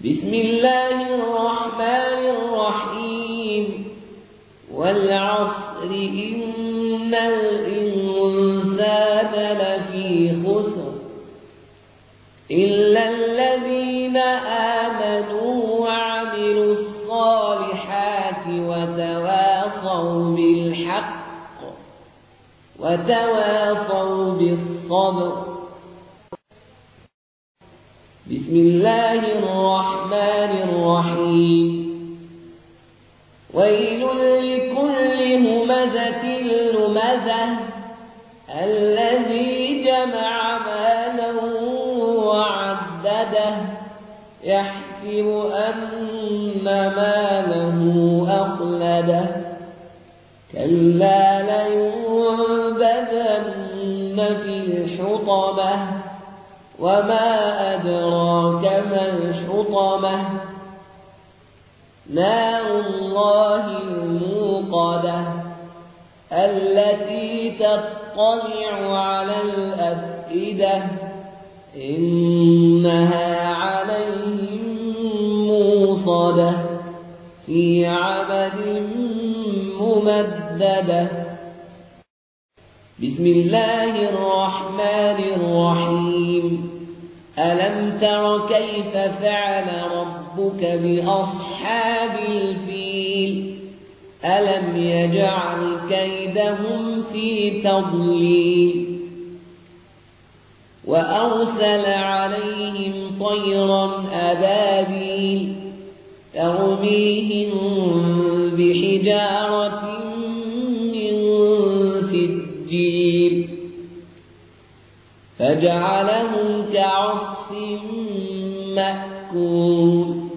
بسم الله الرحمن الرحيم والعصر إن الإنسان لفي خسر إلا الذين آمنوا وعملوا الصالحات وتواصوا بالحق وتواصوا بالصبر. بسم الله الرحمن الرحيم ويل لكل همزة لمزة الذي جمع مالا وعدده يحسب أن ماله أخلده كلا لينبذن في الحطمة وما أدراك ما الحطمة نار الله الموقدة التي تطلع على الأفئدة إنها عليهم موصدة في عمد ممددة. بسم الله الرحمن الرحيم ألم تر كيف فعل ربك بأصحاب الفيل ألم يجعل كيدهم في تضليل وأرسل عليهم طيرا أبابيل ترميهم بحجارة من سجيل فجعلهم كعصف مأكول.